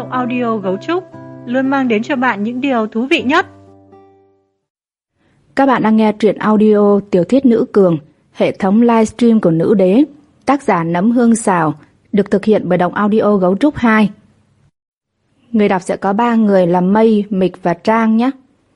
Giọng audio Gấu Trúc luôn mang đến cho bạn những điều thú vị nhất. Các bạn đang nghe truyện audio Tiểu thuyết nữ cường, hệ thống livestream của Nữ Đế, tác giả Nấm Hương Xào, được thực hiện bởi Đọc Audio Gấu Trúc 2. Người đọc sẽ có 3 người là Mây, Mịch và Trang nhé.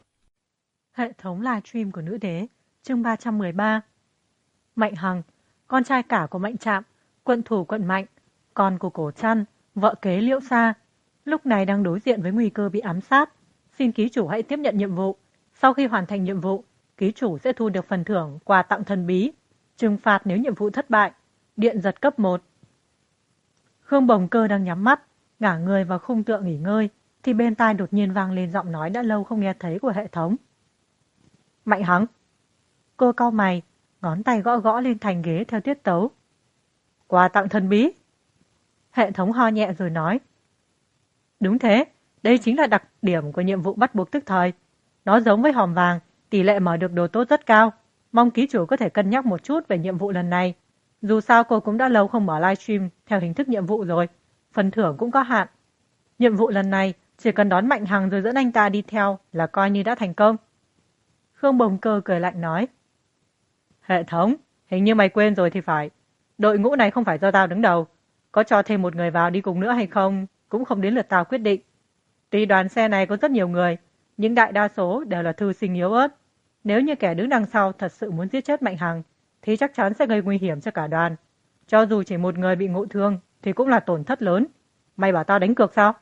Hệ thống livestream của Nữ Đế, chương 313. Mạnh Hằng, con trai cả của Mạnh Trạm, quận thủ quận Mạnh, con của Cổ Trăn, vợ kế Liễu Sa, lúc này đang đối diện với nguy cơ bị ám sát. Xin ký chủ hãy tiếp nhận nhiệm vụ. Sau khi hoàn thành nhiệm vụ, ký chủ sẽ thu được phần thưởng quà tặng thần bí. Trừng phạt nếu nhiệm vụ thất bại, điện giật cấp 1. Khương Bồng Cơ đang nhắm mắt, ngả người vào khung tựa nghỉ ngơi, thì bên tai đột nhiên vang lên giọng nói đã lâu không nghe thấy của hệ thống. Mạnh Hằng. Cô cau mày, ngón tay gõ gõ lên thành ghế theo tiết tấu. Quà tặng thần bí. Hệ thống ho nhẹ rồi nói. Đúng thế, đây chính là đặc điểm của nhiệm vụ bắt buộc tức thời. Nó giống với hòm vàng, tỷ lệ mở được đồ tốt rất cao. Mong ký chủ có thể cân nhắc một chút về nhiệm vụ lần này. Dù sao cô cũng đã lâu không mở livestream theo hình thức nhiệm vụ rồi. Phần thưởng cũng có hạn. Nhiệm vụ lần này chỉ cần đón Mạnh Hằng rồi dẫn anh ta đi theo là coi như đã thành công. Khương Bồng Cơ cười lạnh nói. Hệ thống, hình như mày quên rồi thì phải. Đội ngũ này không phải do tao đứng đầu. Có cho thêm một người vào đi cùng nữa hay không cũng không đến lượt tao quyết định. Tuy đoàn xe này có rất nhiều người, nhưng đại đa số đều là thư sinh yếu ớt. Nếu như kẻ đứng đằng sau thật sự muốn giết chết Mạnh Hằng, thì chắc chắn sẽ gây nguy hiểm cho cả đoàn. Cho dù chỉ một người bị ngộ thương, thì cũng là tổn thất lớn. Mày bảo tao đánh cược sao?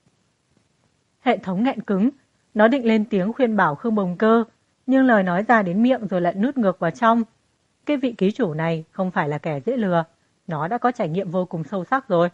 Hệ thống nghẹn cứng, nó định lên tiếng khuyên bảo Khương Bồng Cơ, nhưng lời nói ra đến miệng rồi lại nuốt ngược vào trong. Cái vị ký chủ này không phải là kẻ dễ lừa, nó đã có trải nghiệm vô cùng sâu sắc rồi.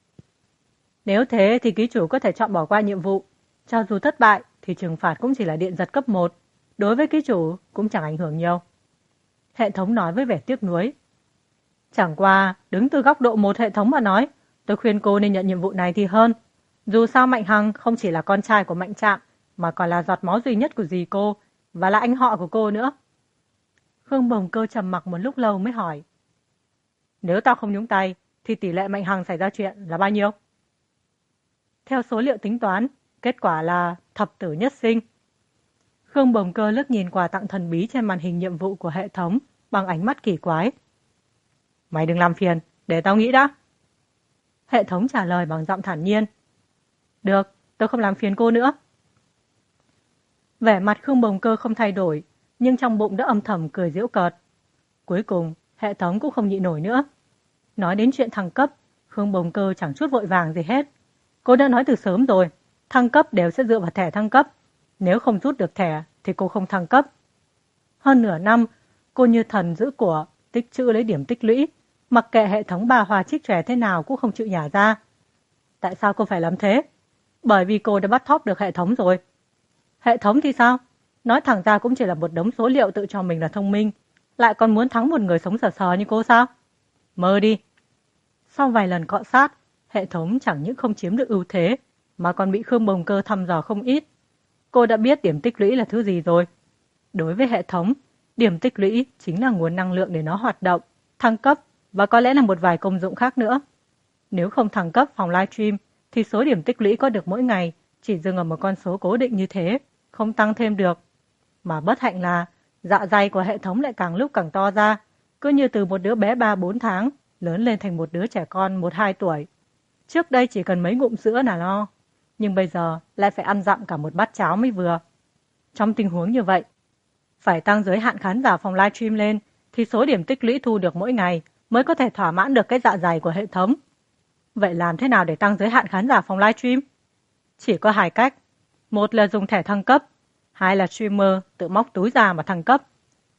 Nếu thế thì ký chủ có thể chọn bỏ qua nhiệm vụ. Cho dù thất bại thì trừng phạt cũng chỉ là điện giật cấp 1. Đối với ký chủ cũng chẳng ảnh hưởng nhiều. Hệ thống nói với vẻ tiếc nuối. Chẳng qua, đứng từ góc độ một hệ thống mà nói, tôi khuyên cô nên nhận nhiệm vụ này thì hơn. Dù sao Mạnh Hằng không chỉ là con trai của Mạnh Trạm, mà còn là giọt máu duy nhất của dì cô, và là anh họ của cô nữa. Khương Bồng Cơ trầm mặc một lúc lâu mới hỏi. Nếu tao không nhúng tay, thì tỷ lệ Mạnh Hằng xảy ra chuyện là bao nhiêu? Theo số liệu tính toán, kết quả là thập tử nhất sinh. Khương Bồng Cơ liếc nhìn quà tặng thần bí trên màn hình nhiệm vụ của hệ thống bằng ánh mắt kỳ quái. Mày đừng làm phiền, để tao nghĩ đã. Hệ thống trả lời bằng giọng thản nhiên. Được, tôi không làm phiền cô nữa. Vẻ mặt Khương Bồng Cơ không thay đổi, nhưng trong bụng đã âm thầm cười giễu cợt. Cuối cùng, hệ thống cũng không nhịn nổi nữa. Nói đến chuyện thăng cấp, Khương Bồng Cơ chẳng chút vội vàng gì hết. Cô đã nói từ sớm rồi, thăng cấp đều sẽ dựa vào thẻ thăng cấp. Nếu không rút được thẻ thì cô không thăng cấp. Hơn nửa năm, cô như thần giữ của, tích trữ lấy điểm tích lũy, mặc kệ hệ thống bà hòa trích trẻ thế nào cũng không chịu nhả ra. Tại sao cô phải làm thế? Bởi vì cô đã bắt thóp được hệ thống rồi. Hệ thống thì sao? Nói thẳng ra cũng chỉ là một đống số liệu tự cho mình là thông minh, lại còn muốn thắng một người sống sờ sờ như cô sao? Mơ đi. Sau vài lần cọ sát, hệ thống chẳng những không chiếm được ưu thế, mà còn bị Khương Bồng Cơ thăm dò không ít. Cô đã biết điểm tích lũy là thứ gì rồi. Đối với hệ thống, điểm tích lũy chính là nguồn năng lượng để nó hoạt động, thăng cấp và có lẽ là một vài công dụng khác nữa. Nếu không thăng cấp phòng livestream, thì số điểm tích lũy có được mỗi ngày chỉ dừng ở một con số cố định như thế, không tăng thêm được. Mà bất hạnh là dạ dày của hệ thống lại càng lúc càng to ra, cứ như từ một đứa bé 3-4 tháng lớn lên thành một đứa trẻ con 1-2 tuổi. Trước đây chỉ cần mấy ngụm sữa là no, nhưng bây giờ lại phải ăn dặm cả một bát cháo mới vừa. Trong tình huống như vậy, phải tăng giới hạn khán giả phòng livestream lên thì số điểm tích lũy thu được mỗi ngày mới có thể thỏa mãn được cái dạ dày của hệ thống. Vậy làm thế nào để tăng giới hạn khán giả phòng livestream? Chỉ có 2 cách. Một là dùng thẻ thăng cấp, 2 là streamer tự móc túi ra mà thăng cấp.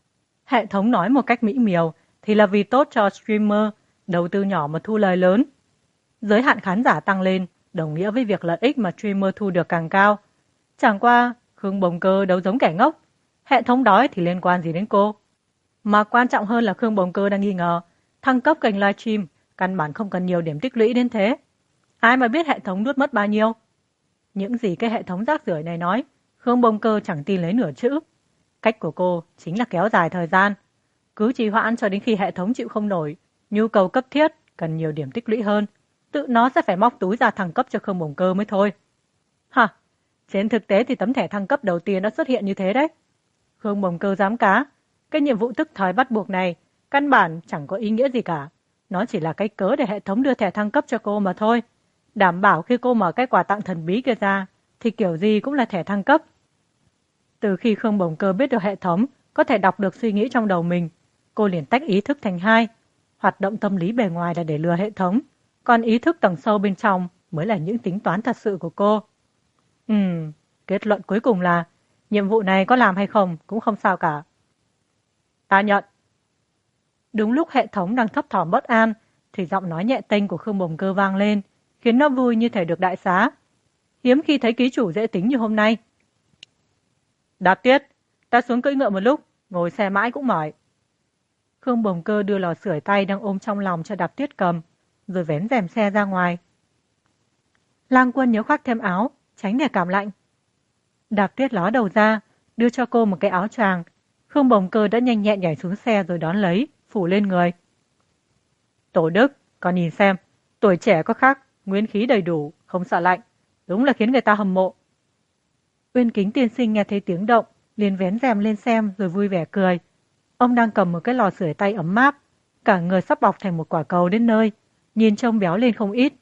Hệ thống nói một cách mỹ miều thì là vì tốt cho streamer, đầu tư nhỏ mà thu lời lớn. Giới hạn khán giả tăng lên đồng nghĩa với việc lợi ích mà streamer thu được càng cao. Chẳng qua, Khương Bồng Cơ đâu giống kẻ ngốc. Hệ thống đói thì liên quan gì đến cô? Mà quan trọng hơn là Khương Bồng Cơ đang nghi ngờ, thăng cấp kênh livestream căn bản không cần nhiều điểm tích lũy đến thế. Ai mà biết hệ thống nuốt mất bao nhiêu? Những gì cái hệ thống rác rưởi này nói, Khương Bồng Cơ chẳng tin lấy nửa chữ. Cách của cô chính là kéo dài thời gian. Cứ trì hoãn cho đến khi hệ thống chịu không nổi, nhu cầu cấp thiết cần nhiều điểm tích lũy hơn. tự nó sẽ phải móc túi ra thăng cấp cho Khương Bồng Cơ mới thôi. Hả? Trên thực tế thì tấm thẻ thăng cấp đầu tiên đã xuất hiện như thế đấy. Khương Bồng Cơ dám cá, cái nhiệm vụ tức thời bắt buộc này căn bản chẳng có ý nghĩa gì cả. Nó chỉ là cái cớ để hệ thống đưa thẻ thăng cấp cho cô mà thôi. Đảm bảo khi cô mở cái quà tặng thần bí kia ra, thì kiểu gì cũng là thẻ thăng cấp. Từ khi Khương Bồng Cơ biết được hệ thống có thể đọc được suy nghĩ trong đầu mình, cô liền tách ý thức thành hai. Hoạt động tâm lý bề ngoài là để lừa hệ thống, còn ý thức tầng sâu bên trong mới là những tính toán thật sự của cô. Kết luận cuối cùng là nhiệm vụ này có làm hay không cũng không sao cả. Ta nhận. Đúng lúc hệ thống đang thấp thỏm bất an, thì giọng nói nhẹ tênh của Khương Bồng Cơ vang lên, khiến nó vui như thể được đại xá. Hiếm khi thấy ký chủ dễ tính như hôm nay. Đạp Tuyết, ta xuống cưỡi ngựa một lúc, ngồi xe mãi cũng mỏi. Khương Bồng Cơ đưa lò sưởi tay đang ôm trong lòng cho Đạp Tuyết cầm, rồi vén rèm xe ra ngoài. Lang Quân nhớ khoác thêm áo, tránh để cảm lạnh. Đạp Tuyết ló đầu ra, đưa cho cô một cái áo choàng. Khương Bồng Cơ đã nhanh nhẹn nhảy xuống xe rồi đón lấy, phủ lên người. Tổ Đức, con nhìn xem, tuổi trẻ có khác, nguyên khí đầy đủ, không sợ lạnh, đúng là khiến người ta hâm mộ. Uyên Kính tiên sinh nghe thấy tiếng động, liền vén rèm lên xem rồi vui vẻ cười. Ông đang cầm một cái lò sưởi tay ấm áp, cả người sắp bọc thành một quả cầu đến nơi, nhìn trông béo lên không ít.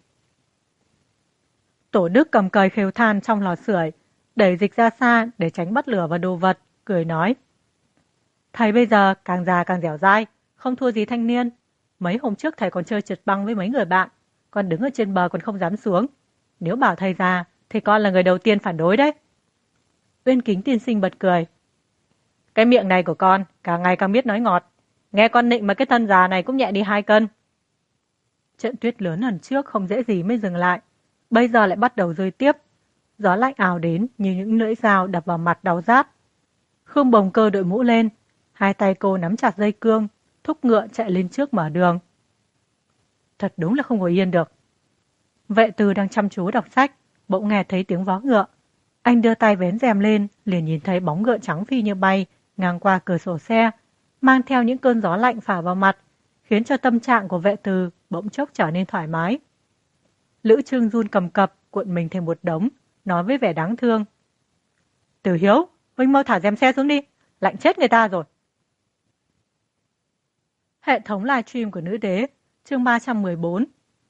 Tổ Đức cầm cời khều than trong lò sưởi, đẩy dịch ra xa để tránh bắt lửa vào đồ vật, cười nói. Thầy bây giờ càng già càng dẻo dai, không thua gì thanh niên. Mấy hôm trước thầy còn chơi trượt băng với mấy người bạn, còn đứng ở trên bờ còn không dám xuống. Nếu bảo thầy già, thì con là người đầu tiên phản đối đấy. Uyên Kính tiên sinh bật cười. Cái miệng này của con càng ngày càng biết nói ngọt. Nghe con nịnh mà cái thân già này cũng nhẹ đi 2 cân. Trận tuyết lớn lần trước không dễ gì mới dừng lại. Bây giờ lại bắt đầu rơi tiếp. Gió lạnh ào đến như những lưỡi dao đập vào mặt đau rát. Khương Bồng Cơ đội mũ lên. Hai tay cô nắm chặt dây cương, thúc ngựa chạy lên trước mở đường. Thật đúng là không ngồi yên được. Vệ Từ đang chăm chú đọc sách, bỗng nghe thấy tiếng vó ngựa. Anh đưa tay vén rèm lên, liền nhìn thấy bóng ngựa trắng phi như bay, ngang qua cửa sổ xe, mang theo những cơn gió lạnh phả vào mặt, khiến cho tâm trạng của Vệ Từ bỗng chốc trở nên thoải mái. Lữ Trưng run cầm cập, cuộn mình thành một đống, nói với vẻ đáng thương. Từ Hiếu, huynh mau thả rèm xe xuống đi, lạnh chết người ta rồi. Hệ thống livestream của Nữ Đế, chương 314.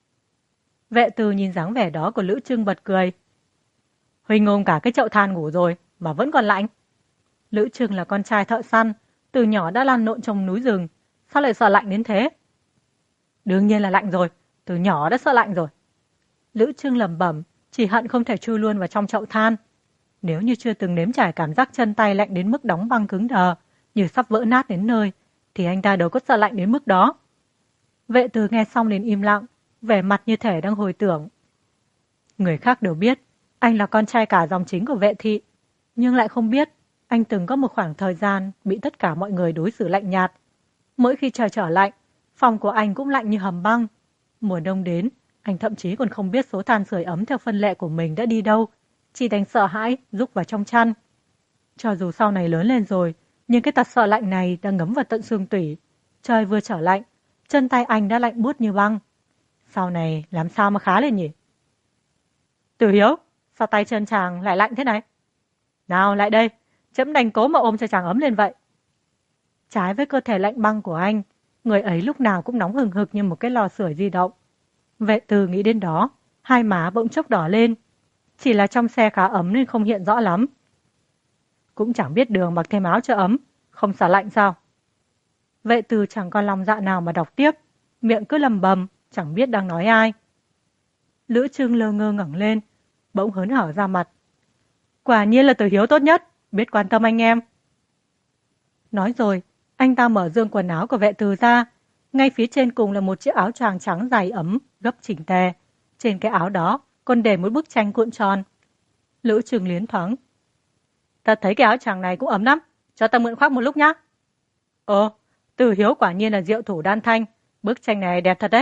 Vệ Từ nhìn dáng vẻ đó của Lữ Trưng bật cười. Huynh ôm cả cái chậu than ngủ rồi mà vẫn còn lạnh. Lữ Trưng là con trai thợ săn, từ nhỏ đã lăn lộn trong núi rừng, sao lại sợ lạnh đến thế? Đương nhiên là lạnh rồi, từ nhỏ đã sợ lạnh rồi. Lữ Trưng lẩm bẩm, chỉ hận không thể chui luôn vào trong chậu than. Nếu như chưa từng nếm trải cảm giác chân tay lạnh đến mức đóng băng cứng đờ, như sắp vỡ nát đến nơi, thì anh ta đâu có sợ lạnh đến mức đó. Vệ Từ nghe xong liền im lặng, vẻ mặt như thể đang hồi tưởng. Người khác đều biết, anh là con trai cả dòng chính của Vệ thị, nhưng lại không biết, anh từng có một khoảng thời gian bị tất cả mọi người đối xử lạnh nhạt. Mỗi khi trời trở lạnh, phòng của anh cũng lạnh như hầm băng. Mùa đông đến, anh thậm chí còn không biết số than sưởi ấm theo phân lệ của mình đã đi đâu, chỉ đành sợ hãi rúc vào trong chăn. Cho dù sau này lớn lên rồi, nhưng cái tật sợ lạnh này đã ngấm vào tận xương tủy. Trời vừa trở lạnh, chân tay anh đã lạnh buốt như băng. Sau này làm sao mà khá lên nhỉ? Từ Hiếu, sao tay chân chàng lại lạnh thế này? Nào lại đây, chấm đành cố mà ôm cho chàng ấm lên vậy. Trái với cơ thể lạnh băng của anh, người ấy lúc nào cũng nóng hừng hực như một cái lò sưởi di động. Vệ Từ nghĩ đến đó, hai má bỗng chốc đỏ lên. Chỉ là trong xe khá ấm nên không hiện rõ lắm. Cũng chẳng biết đường mặc thêm áo cho ấm, không sợ lạnh sao? Vệ Từ chẳng còn lòng dạ nào mà đọc tiếp, miệng cứ lầm bầm, chẳng biết đang nói ai. Lữ Trưng lơ ngơ ngẩng lên, bỗng hớn hở ra mặt. Quả nhiên là Từ Hiếu tốt nhất, biết quan tâm anh em. Nói rồi, anh ta mở dương quần áo của Vệ Từ ra, ngay phía trên cùng là một chiếc áo choàng trắng dài ấm, gấp chỉnh tề. Trên cái áo đó còn để một bức tranh cuộn tròn. Lữ Trưng liến thoáng. Ta thấy cái áo choàng này cũng ấm lắm, cho ta mượn khoác một lúc nhá. Ồ, Từ Hiếu quả nhiên là diệu thủ đan thanh, bức tranh này đẹp thật đấy.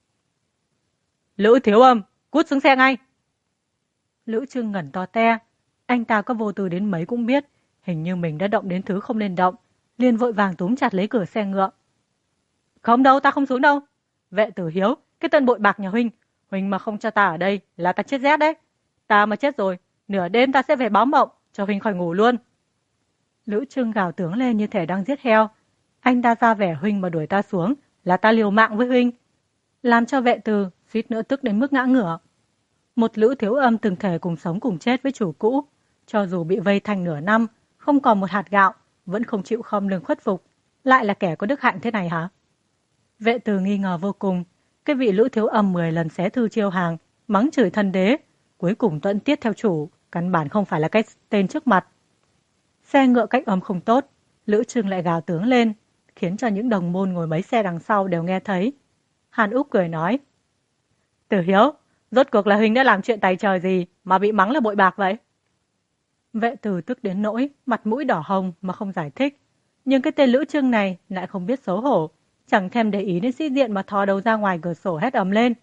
Lữ Thiếu Âm, cút xuống xe ngay. Lữ Trưng ngẩn to te, anh ta có vô tư đến mấy cũng biết, hình như mình đã động đến thứ không nên động, liền vội vàng túm chặt lấy cửa xe ngựa. Không đâu, ta không xuống đâu. Vệ Tử Hiếu, cái tên bội bạc nhà huynh, Huynh mà không cho ta ở đây là ta chết rét đấy. Ta mà chết rồi, nửa đêm ta sẽ về báo mộng, cho Huynh khỏi ngủ luôn. Lữ Trưng gào tướng lên như thể đang giết heo. Anh ta ra vẻ Huynh mà đuổi ta xuống là ta liều mạng với Huynh. Làm cho Vệ Từ suýt nữa tức đến mức ngã ngửa. Một lữ thiếu âm từng thể cùng sống cùng chết với chủ cũ. Cho dù bị vây thành nửa năm, không còn một hạt gạo, vẫn không chịu khom lưng khuất phục. Lại là kẻ có đức hạnh thế này hả? Vệ Từ nghi ngờ vô cùng. Cái vị lữ thiếu âm 10 lần xé thư chiêu hàng, mắng chửi thân đế, cuối cùng tuẫn tiết theo chủ, căn bản không phải là cái tên trước mặt. Xe ngựa cách âm không tốt, Lữ Trưng lại gào tướng lên, khiến cho những đồng môn ngồi mấy xe đằng sau đều nghe thấy. Hàn Úc cười nói, Tử Hiếu, rốt cuộc là Huynh đã làm chuyện tài trời gì mà bị mắng là bội bạc vậy? Vệ Từ tức đến nỗi, mặt mũi đỏ hồng mà không giải thích. Nhưng cái tên Lữ Trưng này lại không biết xấu hổ, chẳng thèm để ý đến sĩ diện mà thò đầu ra ngoài cửa sổ hét ầm lên.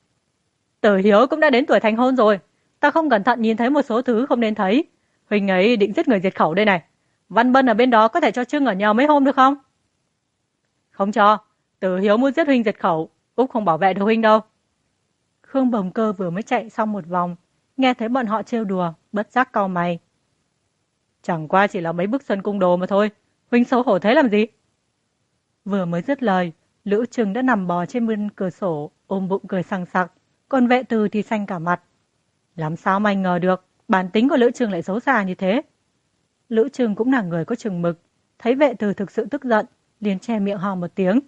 Tử Hiếu cũng đã đến tuổi thành hôn rồi, ta không cẩn thận nhìn thấy một số thứ không nên thấy. Huynh ấy định giết người diệt khẩu đây này. Văn Bân ở bên đó có thể cho Trưng ở nhờ mấy hôm được không? Không cho, Tử Hiếu muốn giết Huynh diệt khẩu, Úc không bảo vệ được Huynh đâu. Khương Bồng Cơ vừa mới chạy xong một vòng, nghe thấy bọn họ trêu đùa, bất giác cau mày. Chẳng qua chỉ là mấy bức Xuân Cung Đồ mà thôi, Huynh xấu hổ thế làm gì? Vừa mới dứt lời, Lữ Trừng đã nằm bò trên bên cửa sổ, ôm bụng cười sằng sặc, còn Vệ Từ thì xanh cả mặt. Làm sao mà anh ngờ được, bản tính của Lữ Trừng lại xấu xa như thế? Lữ Trừng cũng là người có chừng mực, thấy Vệ Từ thực sự tức giận, liền che miệng hò một tiếng.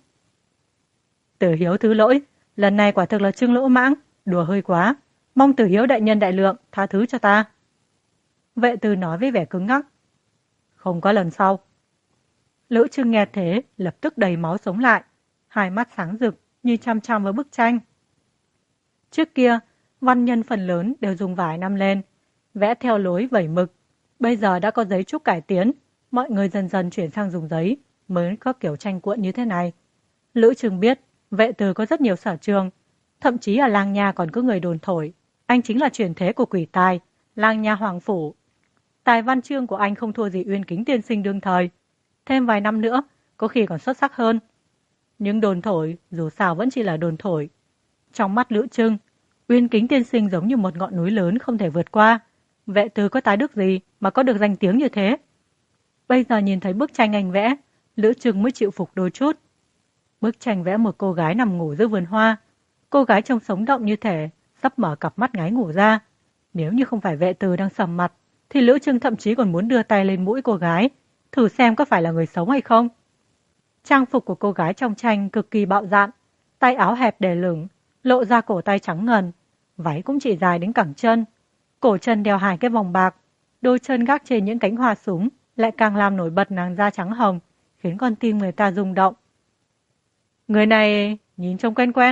Tử Hiếu thứ lỗi, lần này quả thực là Trưng lỗ mãng, đùa hơi quá, mong Tử Hiếu đại nhân đại lượng tha thứ cho ta. Vệ Từ nói với vẻ cứng ngắc. Không có lần sau. Lữ Trưng nghe thế, lập tức đầy máu sống lại, hai mắt sáng rực như chăm chăm vào bức tranh. Trước kia, văn nhân phần lớn đều dùng vải năm lên, vẽ theo lối vẩy mực. Bây giờ đã có giấy trúc cải tiến, mọi người dần dần chuyển sang dùng giấy, mới có kiểu tranh cuộn như thế này. Lữ Trừng biết, Vệ Từ có rất nhiều sở trường, thậm chí ở làng nhà còn có người đồn thổi. Anh chính là truyền thế của quỷ tài, làng nhà Hoàng Phủ. Tài văn chương của anh không thua gì Uyên Kính tiên sinh đương thời. Thêm vài năm nữa, có khi còn xuất sắc hơn. Nhưng đồn thổi, dù sao vẫn chỉ là đồn thổi. Trong mắt Lữ Trưng, Uyên Kính tiên sinh giống như một ngọn núi lớn không thể vượt qua. Vệ Từ có tài đức gì mà có được danh tiếng như thế? Bây giờ nhìn thấy bức tranh anh vẽ, Lữ Trưng mới chịu phục đôi chút. Bức tranh vẽ một cô gái nằm ngủ giữa vườn hoa. Cô gái trông sống động như thể sắp mở cặp mắt ngái ngủ ra. Nếu như không phải Vệ Từ đang sầm mặt, thì Lữ Trưng thậm chí còn muốn đưa tay lên mũi cô gái, thử xem có phải là người sống hay không. Trang phục của cô gái trong tranh cực kỳ bạo dạn, tay áo hẹp để lửng, lộ ra cổ tay trắng ngần, váy cũng chỉ dài đến cẳng chân, cổ chân đeo hai cái vòng bạc, đôi chân gác trên những cánh hoa súng lại càng làm nổi bật nàng da trắng hồng, khiến con tim người ta rung động. Người này nhìn trông quen quen.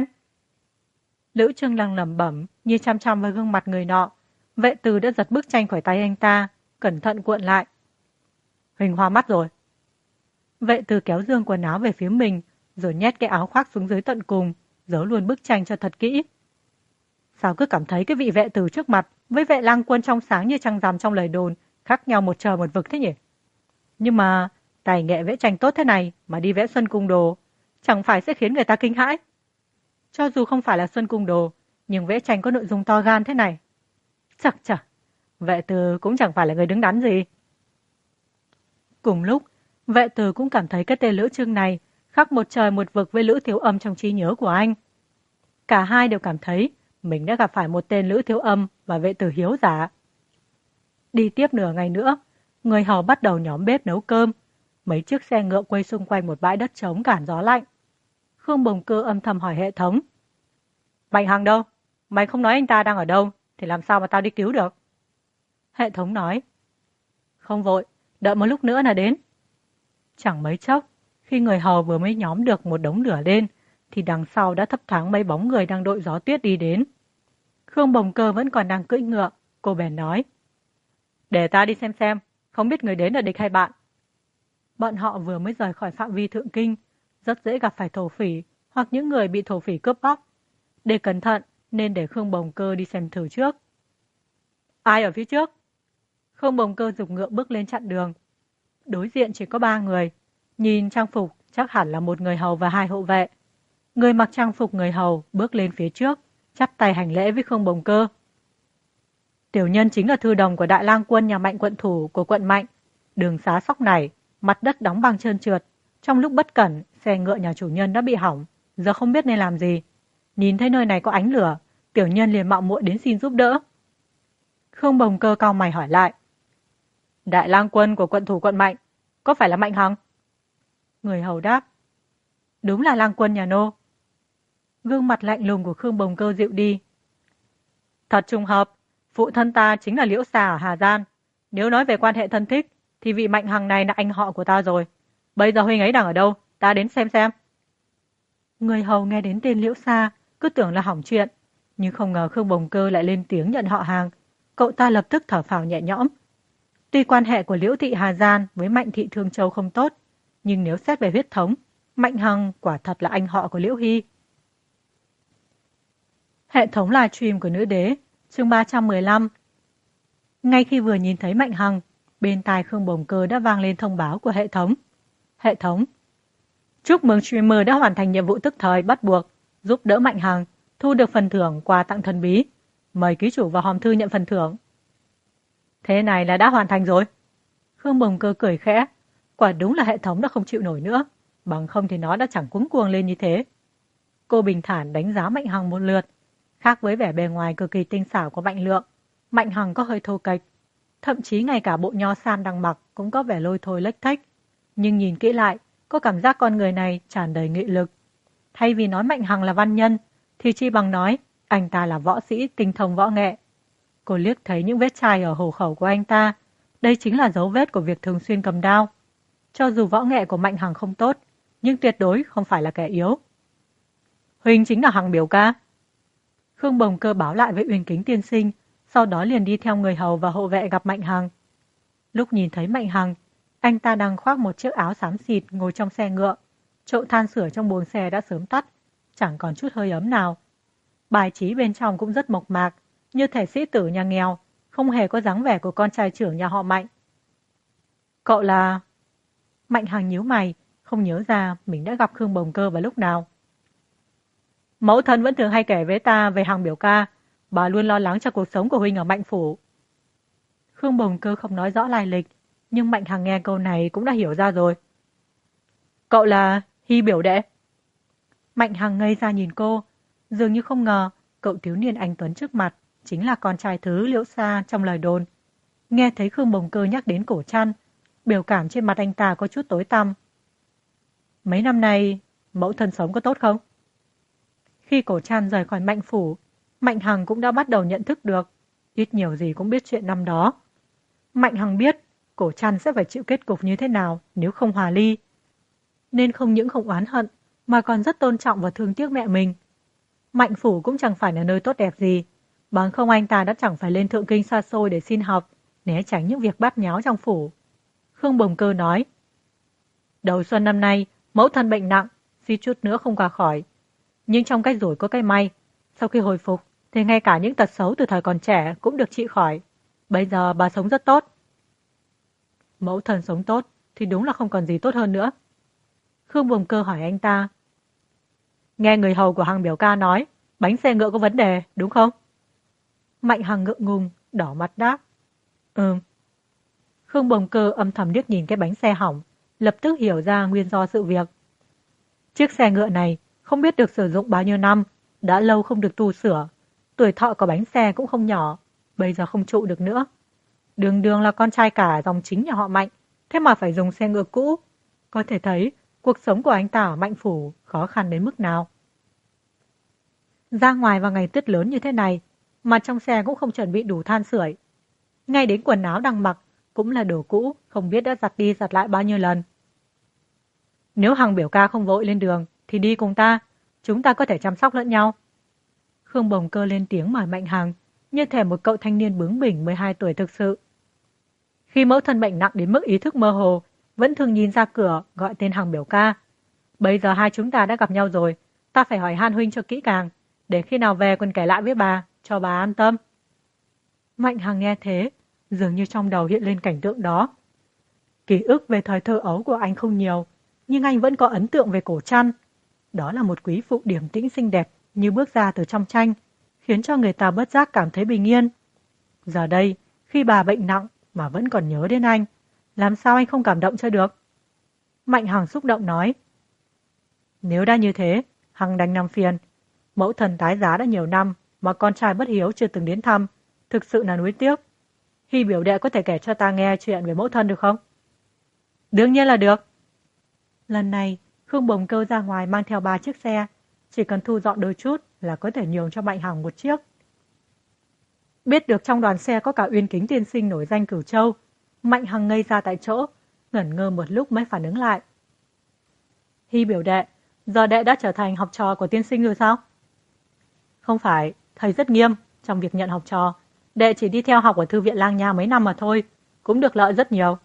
Lữ Trưng lăng lẩm bẩm, như chăm chăm vào gương mặt người nọ. Vệ Từ đã giật bức tranh khỏi tay anh ta, cẩn thận cuộn lại. Huỳnh hoa mắt rồi. Vệ Từ kéo dương quần áo về phía mình, rồi nhét cái áo khoác xuống dưới tận cùng, giấu luôn bức tranh cho thật kỹ. Sao cứ cảm thấy cái vị Vệ Từ trước mặt với Vệ Lang Quân trong sáng như trăng rằm trong lời đồn khác nhau một trời một vực thế nhỉ? Nhưng mà tài nghệ vẽ tranh tốt thế này mà đi vẽ Xuân Cung Đồ, chẳng phải sẽ khiến người ta kinh hãi? Cho dù không phải là Xuân Cung Đồ, nhưng vẽ tranh có nội dung to gan thế này. Chà, Vệ Từ cũng chẳng phải là người đứng đắn gì. Cùng lúc, Vệ Từ cũng cảm thấy cái tên Lữ Trưng này khác một trời một vực với Lữ Thiếu Âm trong trí nhớ của anh. Cả hai đều cảm thấy mình đã gặp phải một tên Lữ Thiếu Âm và Vệ Từ hiếu giả. Đi tiếp nửa ngày nữa, người hầu bắt đầu nhóm bếp nấu cơm. Mấy chiếc xe ngựa quay xung quanh một bãi đất trống cản gió lạnh. Khương Bồng Cơ âm thầm hỏi hệ thống. Mạnh Hằng đâu? Mày không nói anh ta đang ở đâu, thì làm sao mà tao đi cứu được? Hệ thống nói. Không vội, đợi một lúc nữa là đến. Chẳng mấy chốc, khi người hầu vừa mới nhóm được một đống lửa lên, thì đằng sau đã thấp thoáng mấy bóng người đang đội gió tuyết đi đến. Khương Bồng Cơ vẫn còn đang cưỡi ngựa, cô bèn nói. Để ta đi xem, không biết người đến là địch hay bạn. Bọn họ vừa mới rời khỏi phạm vi thượng kinh, rất dễ gặp phải thổ phỉ hoặc những người bị thổ phỉ cướp bóc. Để cẩn thận nên để Khương Bồng Cơ đi xem thử trước. Ai ở phía trước? Khương Bồng Cơ giục ngựa bước lên chặn đường. Đối diện chỉ có 3 người. Nhìn trang phục chắc hẳn là một người hầu và 2 hộ vệ. Người mặc trang phục người hầu bước lên phía trước, chắp tay hành lễ với Khương Bồng Cơ. Tiểu nhân chính là thư đồng của đại lang quân nhà Mạnh quận thủ của quận Mạnh. Đường xá sóc này, mặt đất đóng băng trơn trượt. Trong lúc bất cẩn, xe ngựa nhà chủ nhân đã bị hỏng, giờ không biết nên làm gì. Nhìn thấy nơi này có ánh lửa, tiểu nhân liền mạo muội đến xin giúp đỡ. Khương Bồng Cơ cau mày hỏi lại. Đại lang quân của quận thủ quận Mạnh, có phải là Mạnh Hằng? Người hầu đáp. Đúng là lang quân nhà nô. Gương mặt lạnh lùng của Khương Bồng Cơ dịu đi. Thật trùng hợp, phụ thân ta chính là Liễu Xà ở Hà Giang. Nếu nói về quan hệ thân thích, thì vị Mạnh Hằng này là anh họ của ta rồi. Bây giờ huynh ấy đang ở đâu? Ta đến xem. Người hầu nghe đến tên Liễu Xà, cứ tưởng là hỏng chuyện. Nhưng không ngờ Khương Bồng Cơ lại lên tiếng nhận họ hàng. Cậu ta lập tức thở phào nhẹ nhõm. Tuy quan hệ của Liễu thị Hà Giang với Mạnh thị Thương Châu không tốt, nhưng nếu xét về huyết thống, Mạnh Hằng quả thật là anh họ của Liễu Hy. Hệ thống livestream của Nữ Đế, chương 315. Ngay khi vừa nhìn thấy Mạnh Hằng, bên tai Khương Bồng Cơ đã vang lên thông báo của hệ thống. Hệ thống. Chúc mừng streamer đã hoàn thành nhiệm vụ tức thời bắt buộc, giúp đỡ Mạnh Hằng, thu được phần thưởng quà tặng thần bí. Mời ký chủ vào hòm thư nhận phần thưởng. Thế này là đã hoàn thành rồi. Khương Bồng Cơ cười khẽ. Quả đúng là hệ thống đã không chịu nổi nữa. Bằng không thì nó đã chẳng cuống cuồng lên như thế. Cô bình thản đánh giá Mạnh Hằng một lượt. Khác với vẻ bề ngoài cực kỳ tinh xảo của Mạnh Lượng, Mạnh Hằng có hơi thô kệch. Thậm chí ngay cả bộ nho san đang mặc cũng có vẻ lôi thôi lếch thếch. Nhưng nhìn kỹ lại, có cảm giác con người này tràn đầy nghị lực. Thay vì nói Mạnh Hằng là văn nhân, thì chi bằng nói anh ta là võ sĩ tinh thông võ nghệ. Cô liếc thấy những vết chai ở hổ khẩu của anh ta. Đây chính là dấu vết của việc thường xuyên cầm đao. Cho dù võ nghệ của Mạnh Hằng không tốt, nhưng tuyệt đối không phải là kẻ yếu. Huynh chính là Hằng biểu ca. Khương Bồng Cơ báo lại với Uyển Kính tiên sinh, sau đó liền đi theo người hầu và hộ vệ gặp Mạnh Hằng. Lúc nhìn thấy Mạnh Hằng, anh ta đang khoác một chiếc áo xám xịt ngồi trong xe ngựa. Chậu than sửa trong buồng xe đã sớm tắt, chẳng còn chút hơi ấm nào. Bài trí bên trong cũng rất mộc mạc, như thể sĩ tử nhà nghèo, không hề có dáng vẻ của con trai trưởng nhà họ Mạnh. Cậu là... Mạnh Hằng nhíu mày, không nhớ ra mình đã gặp Khương Bồng Cơ vào lúc nào. Mẫu thân vẫn thường hay kể với ta về Hằng biểu ca, bà luôn lo lắng cho cuộc sống của huynh ở Mạnh phủ. Khương Bồng Cơ không nói rõ lai lịch, nhưng Mạnh Hằng nghe câu này cũng đã hiểu ra rồi. Cậu là Hy biểu đệ. Mạnh Hằng ngây ra nhìn cô, dường như không ngờ cậu thiếu niên anh tuấn trước mặt chính là con trai thứ Liễu Xa trong lời đồn. Nghe thấy Khương Bồng Cơ nhắc đến cổ trăn, biểu cảm trên mặt anh ta có chút tối tăm. Mấy năm nay, mẫu thân sống có tốt không? Khi cổ trăn rời khỏi Mạnh phủ, Mạnh Hằng cũng đã bắt đầu nhận thức được, ít nhiều gì cũng biết chuyện năm đó. Mạnh Hằng biết cổ trăn sẽ phải chịu kết cục như thế nào nếu không hòa ly. Nên không những không oán hận, mà còn rất tôn trọng và thương tiếc mẹ mình. Mạnh phủ cũng chẳng phải là nơi tốt đẹp gì, bằng không anh ta đã chẳng phải lên thượng kinh xa xôi để xin học, né tránh những việc bát nháo trong phủ. Khương Bồng Cơ nói, đầu xuân năm nay, mẫu thân bệnh nặng, suýt chút nữa không qua khỏi. Nhưng trong cái rủi có cái may, sau khi hồi phục, thì ngay cả những tật xấu từ thời còn trẻ cũng được trị khỏi. Bây giờ bà sống rất tốt. Mẫu thân sống tốt, thì đúng là không còn gì tốt hơn nữa. Khương Bồng Cơ hỏi anh ta. Nghe người hầu của Hằng biểu ca nói, bánh xe ngựa có vấn đề, đúng không? Mạnh Hằng ngượng ngùng, đỏ mặt đáp. Khương Bồng Cơ âm thầm liếc nhìn cái bánh xe hỏng, lập tức hiểu ra nguyên do sự việc. Chiếc xe ngựa này không biết được sử dụng bao nhiêu năm, đã lâu không được tu sửa. Tuổi thọ của bánh xe cũng không nhỏ, bây giờ không trụ được nữa. Đường đường là con trai cả dòng chính nhà họ Mạnh, thế mà phải dùng xe ngựa cũ. Có thể thấy cuộc sống của anh ta ở Mạnh phủ khó khăn đến mức nào. Ra ngoài vào ngày tuyết lớn như thế này, mà trong xe cũng không chuẩn bị đủ than sưởi. Ngay đến quần áo đang mặc cũng là đồ cũ, không biết đã giặt đi giặt lại bao nhiêu lần. Nếu Hằng biểu ca không vội lên đường, thì đi cùng ta, chúng ta có thể chăm sóc lẫn nhau. Khương Bồng Cơ lên tiếng mời Mạnh Hằng, như thể một cậu thanh niên bướng bỉnh 12 tuổi thực sự. Khi mẫu thân bệnh nặng đến mức ý thức mơ hồ, vẫn thường nhìn ra cửa gọi tên Hằng biểu ca. Bây giờ hai chúng ta đã gặp nhau rồi, ta phải hỏi han huynh cho kỹ càng, để khi nào về còn kể lại với bà, cho bà an tâm. Mạnh Hằng nghe thế, dường như trong đầu hiện lên cảnh tượng đó. Ký ức về thời thơ ấu của anh không nhiều, nhưng anh vẫn có ấn tượng về cổ trăn. Đó là một quý phụ điềm tĩnh xinh đẹp như bước ra từ trong tranh, khiến cho người ta bất giác cảm thấy bình yên. Giờ đây, khi bà bệnh nặng mà vẫn còn nhớ đến anh, làm sao anh không cảm động cho được? Mạnh Hằng xúc động nói. Nếu đã như thế, Hằng đành làm phiền. Mẫu thần tái giá đã nhiều năm mà con trai bất hiếu chưa từng đến thăm, thực sự là nuối tiếc. Hy biểu đệ có thể kể cho ta nghe chuyện về mẫu thân được không? Đương nhiên là được. Lần này, Khương Bồng Cơ ra ngoài mang theo 3 chiếc xe, chỉ cần thu dọn đôi chút là có thể nhường cho Mạnh Hằng một chiếc. Biết được trong đoàn xe có cả Uyên Kính tiên sinh nổi danh Cửu Châu, Mạnh Hằng ngây ra tại chỗ, ngẩn ngơ một lúc mới phản ứng lại. Hy biểu đệ, giờ đệ đã trở thành học trò của tiên sinh rồi sao? Không phải, thầy rất nghiêm trong việc nhận học trò. Đệ chỉ đi theo học ở thư viện Lang Nha mấy năm mà thôi, cũng được lợi rất nhiều.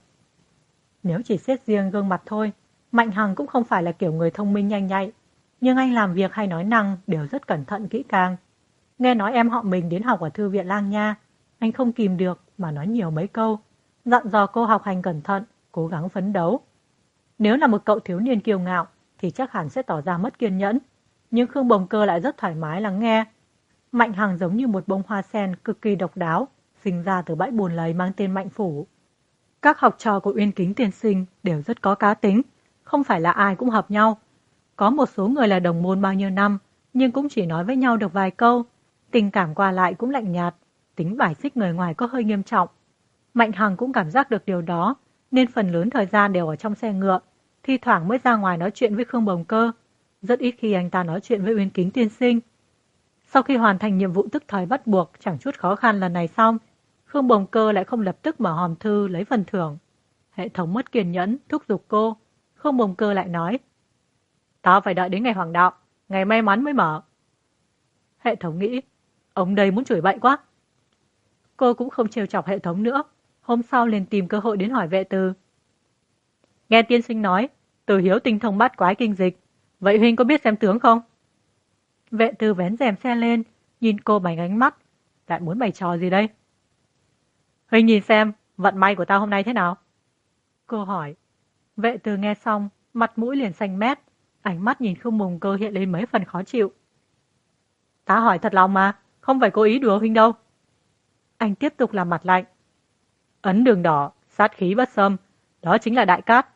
Nếu chỉ xét riêng gương mặt thôi, Mạnh Hằng cũng không phải là kiểu người thông minh nhanh nhạy, nhưng anh làm việc hay nói năng đều rất cẩn thận kỹ càng. Nghe nói em họ mình đến học ở thư viện Lang Nha, anh không kìm được mà nói nhiều mấy câu, dặn dò cô học hành cẩn thận, cố gắng phấn đấu. Nếu là một cậu thiếu niên kiêu ngạo thì chắc hẳn sẽ tỏ ra mất kiên nhẫn, nhưng Khương Bồng Cơ lại rất thoải mái lắng nghe. Mạnh Hằng giống như một bông hoa sen cực kỳ độc đáo, sinh ra từ bãi bùn lầy mang tên Mạnh Phủ. Các học trò của Uyên Kính tiên sinh đều rất có cá tính, không phải là ai cũng hợp nhau. Có một số người là đồng môn bao nhiêu năm, nhưng cũng chỉ nói với nhau được vài câu, tình cảm qua lại cũng lạnh nhạt, tính bài xích người ngoài có hơi nghiêm trọng. Mạnh Hằng cũng cảm giác được điều đó, nên phần lớn thời gian đều ở trong xe ngựa, thi thoảng mới ra ngoài nói chuyện với Khương Bồng Cơ. Rất ít khi anh ta nói chuyện với Uyên Kính tiên sinh. Sau khi hoàn thành nhiệm vụ tức thời bắt buộc chẳng chút khó khăn lần này xong, Khương Bồng Cơ lại không lập tức mở hòm thư lấy phần thưởng. Hệ thống mất kiên nhẫn, thúc giục cô. Khương Bồng Cơ lại nói, tao phải đợi đến ngày hoàng đạo, ngày may mắn mới mở. Hệ thống nghĩ, ông đây muốn chửi bậy quá. Cô cũng không trêu chọc hệ thống nữa, hôm sau liền tìm cơ hội đến hỏi vệ từ. Nghe tiên sinh nói, Từ Hiếu tinh thông bát quái kinh dịch, vậy huynh có biết xem tướng không? Vệ từ vén rèm xe lên, nhìn cô bằng ánh mắt, lại muốn bày trò gì đây? Huynh nhìn xem, vận may của tao hôm nay thế nào? Cô hỏi. Vệ từ nghe xong, mặt mũi liền xanh mét, ánh mắt nhìn Khương Bồng Cơ hiện lên mấy phần khó chịu. Ta hỏi thật lòng mà, không phải cố ý đùa huynh đâu. Anh tiếp tục làm mặt lạnh. Ấn đường đỏ, sát khí bất xâm, đó chính là đại cát.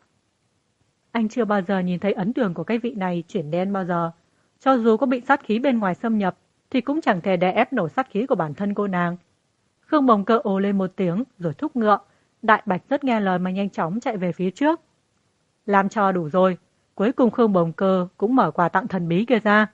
Anh chưa bao giờ nhìn thấy ấn đường của cái vị này chuyển đen bao giờ. Cho dù có bị sát khí bên ngoài xâm nhập, thì cũng chẳng thể đè ép nổi sát khí của bản thân cô nàng. Khương Bồng Cơ ồ lên một tiếng rồi thúc ngựa. Đại Bạch rất nghe lời mà nhanh chóng chạy về phía trước. Làm cho đủ rồi, cuối cùng Khương Bồng Cơ cũng mở quà tặng thần bí kia ra.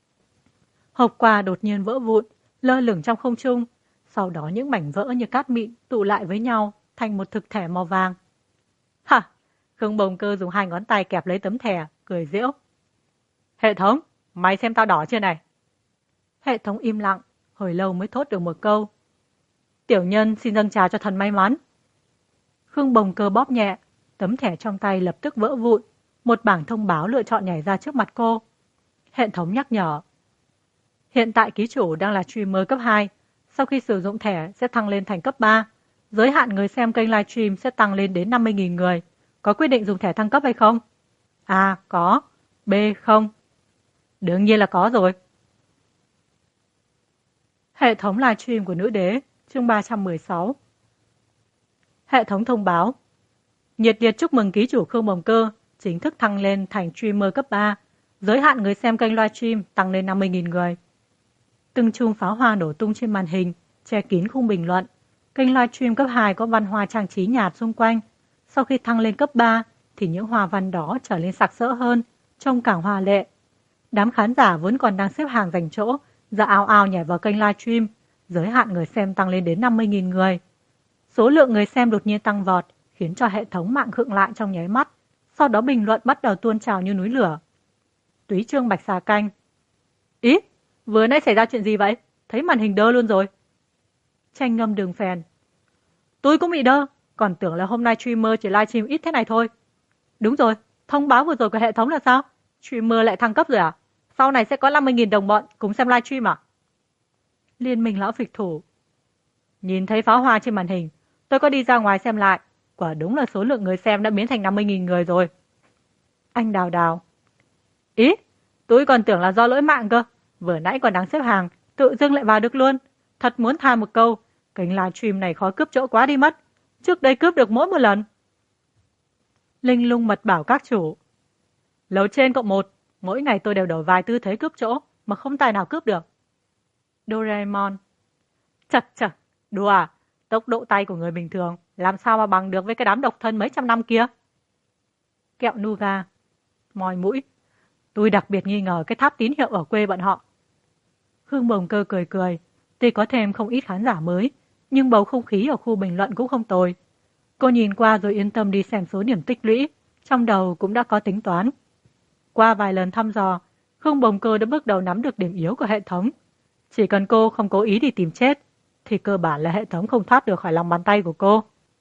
Hộp quà đột nhiên vỡ vụn, lơ lửng trong không trung. Sau đó những mảnh vỡ như cát mịn tụ lại với nhau thành một thực thể màu vàng. Hả! Khương Bồng Cơ dùng 2 ngón tay kẹp lấy tấm thẻ, cười giễu. Hệ thống, mày xem tao đỏ chưa này? Hệ thống im lặng, hồi lâu mới thốt được một câu. Tiểu nhân xin dâng trà cho thần may mắn. Khương Bồng Cơ bóp nhẹ, tấm thẻ trong tay lập tức vỡ vụn, một bảng thông báo lựa chọn nhảy ra trước mặt cô. Hệ thống nhắc nhở. Hiện tại ký chủ đang là streamer cấp 2, sau khi sử dụng thẻ sẽ thăng lên thành cấp 3. Giới hạn người xem kênh livestream sẽ tăng lên đến 50.000 người. Có quyết định dùng thẻ thăng cấp hay không? A. Có. B. Không. Đương nhiên là có rồi. Hệ thống livestream của Nữ Đế, chương 316. Hệ thống thông báo. Nhiệt liệt chúc mừng ký chủ Khương Bồng Cơ chính thức thăng lên thành streamer cấp 3. Giới hạn người xem kênh livestream tăng lên 50.000 người. Từng chùm pháo hoa nổ tung trên màn hình, che kín khung bình luận. Kênh livestream cấp 2 có văn hoa trang trí nhạt xung quanh. Sau khi thăng lên cấp 3, thì những hoa văn đó trở lên sặc sỡ hơn, trông càng hoa lệ. Đám khán giả vốn còn đang xếp hàng giành chỗ, giờ ào ào nhảy vào kênh livestream, giới hạn người xem tăng lên đến 50.000 người. Số lượng người xem đột nhiên tăng vọt, khiến cho hệ thống mạng khựng lại trong nháy mắt. Sau đó bình luận bắt đầu tuôn trào như núi lửa. Túy Trương Bạch Xà Canh. Ý, vừa nãy xảy ra chuyện gì vậy? Thấy màn hình đơ luôn rồi. Tranh Ngâm Đường Phèn. Tôi cũng bị đơ, còn tưởng là hôm nay streamer chỉ livestream ít thế này thôi. Đúng rồi, thông báo vừa rồi của hệ thống là sao? Streamer lại thăng cấp rồi à? Sau này sẽ có 50.000 đồng bọn cùng xem livestream à? Liên minh lão phịch thủ. Nhìn thấy pháo hoa trên màn hình, tôi có đi ra ngoài xem lại. Quả đúng là số lượng người xem đã biến thành 50.000 người rồi. Anh Đào Đào. Ý, tôi còn tưởng là do lỗi mạng cơ. Vừa nãy còn đang xếp hàng, tự dưng lại vào được luôn. Thật muốn than một câu, kênh livestream này khó cướp chỗ quá đi mất. Trước đây cướp được mỗi một lần. Linh lung mật bảo các chủ. Lầu trên cộng 1, mỗi ngày tôi đều đổi vài tư thế cướp chỗ, mà không tài nào cướp được. Doraemon. Chật chật, đùa à? Tốc độ tay của người bình thường, làm sao mà bằng được với cái đám độc thân mấy trăm năm kia? Kẹo Nuga. Moi mũi. Tôi đặc biệt nghi ngờ cái tháp tín hiệu ở quê bọn họ. Hương Bồng Cơ cười cười. Tuy có thêm không ít khán giả mới, nhưng bầu không khí ở khu bình luận cũng không tồi. Cô nhìn qua rồi yên tâm đi xem số điểm tích lũy, trong đầu cũng đã có tính toán. Qua vài lần thăm dò, Hương Bồng Cơ đã bước đầu nắm được điểm yếu của hệ thống. Chỉ cần cô không cố ý đi tìm chết, thì cơ bản là hệ thống không thoát được khỏi lòng bàn tay của cô.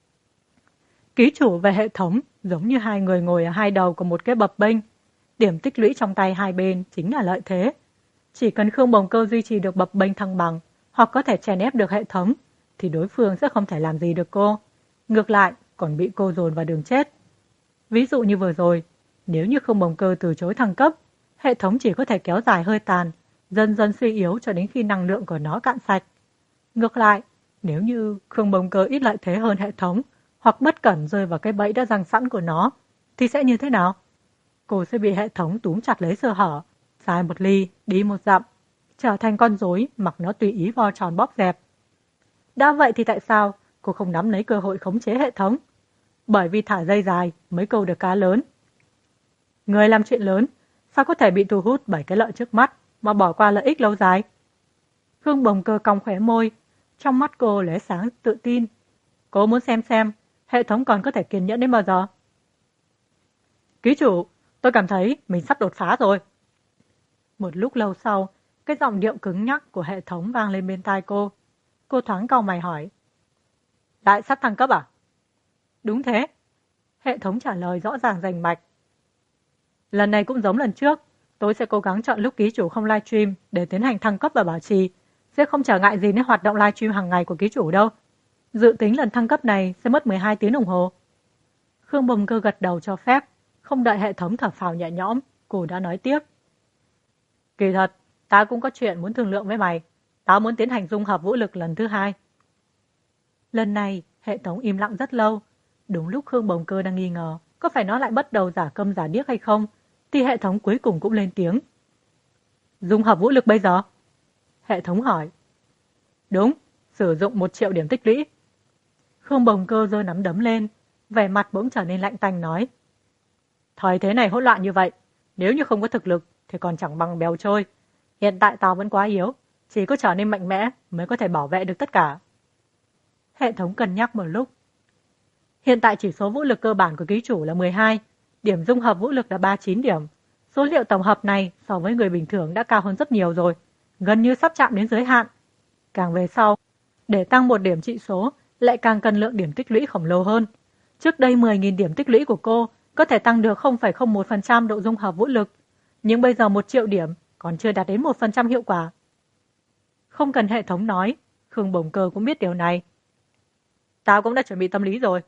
Ký chủ về hệ thống giống như hai người ngồi ở hai đầu của một cái bập bênh. Điểm tích lũy trong tay hai bên chính là lợi thế. Chỉ cần Khương Bồng Cơ duy trì được bập bênh thăng bằng hoặc có thể chèn ép được hệ thống, thì đối phương sẽ không thể làm gì được cô. Ngược lại, còn bị cô dồn vào đường chết. Ví dụ như vừa rồi, nếu như Khương Bồng Cơ từ chối thăng cấp, hệ thống chỉ có thể kéo dài hơi tàn, dần dần suy yếu cho đến khi năng lượng của nó cạn sạch. Ngược lại, nếu như Khương Bồng Cơ ít lợi thế hơn hệ thống, hoặc bất cẩn rơi vào cái bẫy đã giăng sẵn của nó, thì sẽ như thế nào? Cô sẽ bị hệ thống túm chặt lấy sơ hở, sai một ly, đi một dặm, trở thành con rối mặc nó tùy ý vo tròn bóp dẹp. Đã vậy thì tại sao cô không nắm lấy cơ hội khống chế hệ thống? Bởi vì thả dây dài mới câu được cá lớn. Người làm chuyện lớn, sao có thể bị thu hút bởi cái lợi trước mắt mà bỏ qua lợi ích lâu dài? Khương Bồng Cơ cong khóe môi, trong mắt cô lóe sáng tự tin. Cô muốn xem hệ thống còn có thể kiên nhẫn đến bao giờ. Ký chủ, tôi cảm thấy mình sắp đột phá rồi. Một lúc lâu sau, cái giọng điệu cứng nhắc của hệ thống vang lên bên tai cô. Cô thoáng cau mày hỏi. Lại sắp thăng cấp à? Đúng thế. Hệ thống trả lời rõ ràng rành mạch. Lần này cũng giống lần trước, tôi sẽ cố gắng chọn lúc ký chủ không livestream để tiến hành thăng cấp và bảo trì. Sẽ không trở ngại gì đến hoạt động livestream hàng ngày của ký chủ đâu. Dự tính lần thăng cấp này sẽ mất 12 tiếng đồng hồ. Khương Bồng Cơ gật đầu cho phép, không đợi hệ thống thở phào nhẹ nhõm, cô đã nói tiếp. Kỳ thật, ta cũng có chuyện muốn thương lượng với mày. Tao muốn tiến hành dung hợp vũ lực lần thứ 2. Lần này, hệ thống im lặng rất lâu. Đúng lúc Khương Bồng Cơ đang nghi ngờ, có phải nó lại bắt đầu giả câm giả điếc hay không, thì hệ thống cuối cùng cũng lên tiếng. Dung hợp vũ lực bây giờ? Hệ thống hỏi. Đúng, sử dụng 1 triệu điểm tích lũy. Khương Bồng Cơ giơ nắm đấm lên, vẻ mặt bỗng trở nên lạnh tanh nói. Thời thế này hỗn loạn như vậy, nếu như không có thực lực thì còn chẳng bằng bèo trôi. Hiện tại tao vẫn quá yếu, chỉ có trở nên mạnh mẽ mới có thể bảo vệ được tất cả. Hệ thống cân nhắc một lúc. Hiện tại chỉ số vũ lực cơ bản của ký chủ là 12, điểm dung hợp vũ lực là 39 điểm. Số liệu tổng hợp này so với người bình thường đã cao hơn rất nhiều rồi, gần như sắp chạm đến giới hạn. Càng về sau, để tăng 1 điểm trị số lại càng cần lượng điểm tích lũy khổng lồ hơn. Trước đây 10.000 điểm tích lũy của cô có thể tăng được 0,01% độ dung hợp vũ lực, nhưng bây giờ 1 triệu điểm còn chưa đạt đến 1% hiệu quả. Không cần hệ thống nói, Khương Bồng Cơ cũng biết điều này. Tao cũng đã chuẩn bị tâm lý rồi.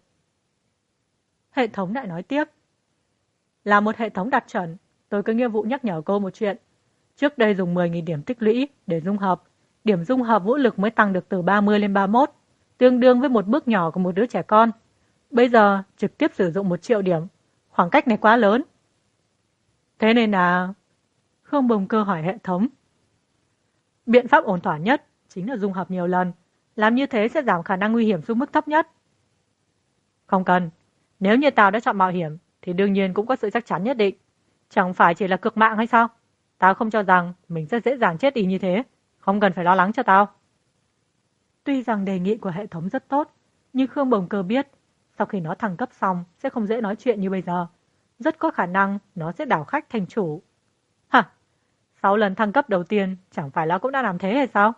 Hệ thống lại nói tiếp. Là một hệ thống đạt chuẩn, tôi có nghĩa vụ nhắc nhở cô một chuyện. Trước đây dùng 10.000 điểm tích lũy để dung hợp, điểm dung hợp vũ lực mới tăng được từ 30 lên 31, tương đương với một bước nhỏ của một đứa trẻ con. Bây giờ trực tiếp sử dụng 1 triệu điểm, khoảng cách này quá lớn. Thế nên là... Khương Bồng Cơ hỏi hệ thống. Biện pháp ổn thỏa nhất chính là dung hợp nhiều lần, làm như thế sẽ giảm khả năng nguy hiểm xuống mức thấp nhất. Không cần, nếu như tao đã chọn mạo hiểm thì đương nhiên cũng có sự chắc chắn nhất định. Chẳng phải chỉ là cược mạng hay sao? Tao không cho rằng mình sẽ dễ dàng chết đi như thế, không cần phải lo lắng cho tao. Tuy rằng đề nghị của hệ thống rất tốt, nhưng Khương Bồng Cơ biết, sau khi nó thăng cấp xong sẽ không dễ nói chuyện như bây giờ. Rất có khả năng nó sẽ đảo khách thành chủ. Hả? 6 lần thăng cấp đầu tiên chẳng phải là cũng đã làm thế hay sao?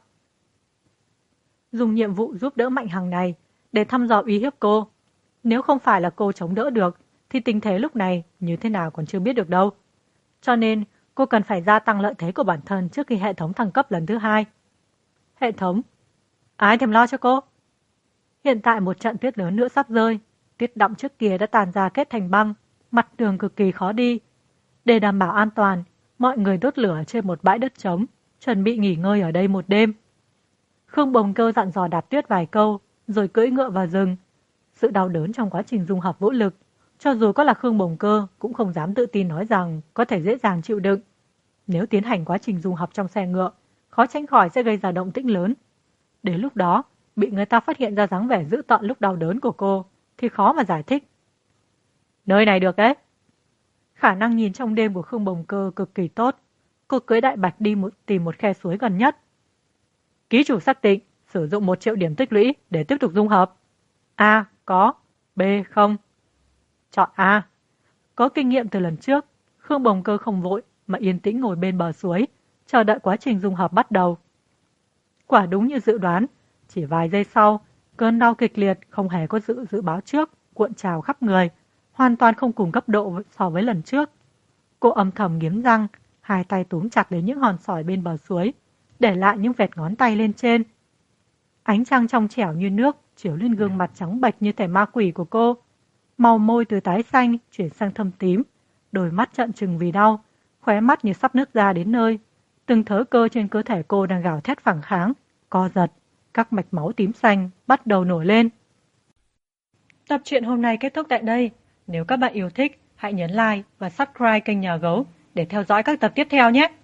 Dùng nhiệm vụ giúp đỡ Mạnh Hằng này để thăm dò uy hiếp cô. Nếu không phải là cô chống đỡ được, thì tình thế lúc này như thế nào còn chưa biết được đâu. Cho nên, cô cần phải gia tăng lợi thế của bản thân trước khi hệ thống thăng cấp lần thứ 2. Hệ thống? Ai thèm lo cho cô? Hiện tại một trận tuyết lớn nữa sắp rơi. Tuyết đọng trước kia đã tàn ra kết thành băng, mặt đường cực kỳ khó đi. Để đảm bảo an toàn, mọi người đốt lửa trên một bãi đất trống, chuẩn bị nghỉ ngơi ở đây một đêm. Khương Bồng Cơ dặn dò Đạp Tuyết vài câu, rồi cưỡi ngựa vào rừng. Sự đau đớn trong quá trình dung hợp vũ lực, cho dù có là Khương Bồng Cơ cũng không dám tự tin nói rằng có thể dễ dàng chịu đựng. Nếu tiến hành quá trình dung hợp trong xe ngựa, khó tránh khỏi sẽ gây ra động tĩnh lớn. Đến lúc đó, bị người ta phát hiện ra dáng vẻ dữ tợn lúc đau đớn của cô, thì khó mà giải thích. Nơi này được đấy. Khả năng nhìn trong đêm của Khương Bồng Cơ cực kỳ tốt. Cô cưỡi đại bạch đi tìm một khe suối gần nhất. Ký chủ xác định sử dụng 1 triệu điểm tích lũy để tiếp tục dung hợp. A. Có. B. Không. Chọn A. Có kinh nghiệm từ lần trước, Khương Bồng Cơ không vội mà yên tĩnh ngồi bên bờ suối, chờ đợi quá trình dung hợp bắt đầu. Quả đúng như dự đoán, chỉ vài giây sau, cơn đau kịch liệt không hề có sự dự báo trước, cuộn trào khắp người, hoàn toàn không cùng cấp độ so với lần trước. Cô âm thầm nghiến răng, hai tay túm chặt lấy những hòn sỏi bên bờ suối, để lại những vệt ngón tay lên trên. Ánh trăng trong trẻo như nước chiếu lên gương mặt trắng bệch như thể ma quỷ của cô. Màu môi từ tái xanh chuyển sang thâm tím, đôi mắt trợn trừng vì đau, khóe mắt như sắp nứt ra đến nơi. Từng thớ cơ trên cơ thể cô đang gào thét phản kháng, co giật, các mạch máu tím xanh bắt đầu nổi lên. Tập truyện hôm nay kết thúc tại đây. Nếu các bạn yêu thích, hãy nhấn like và subscribe kênh Nhà Gấu để theo dõi các tập tiếp theo nhé!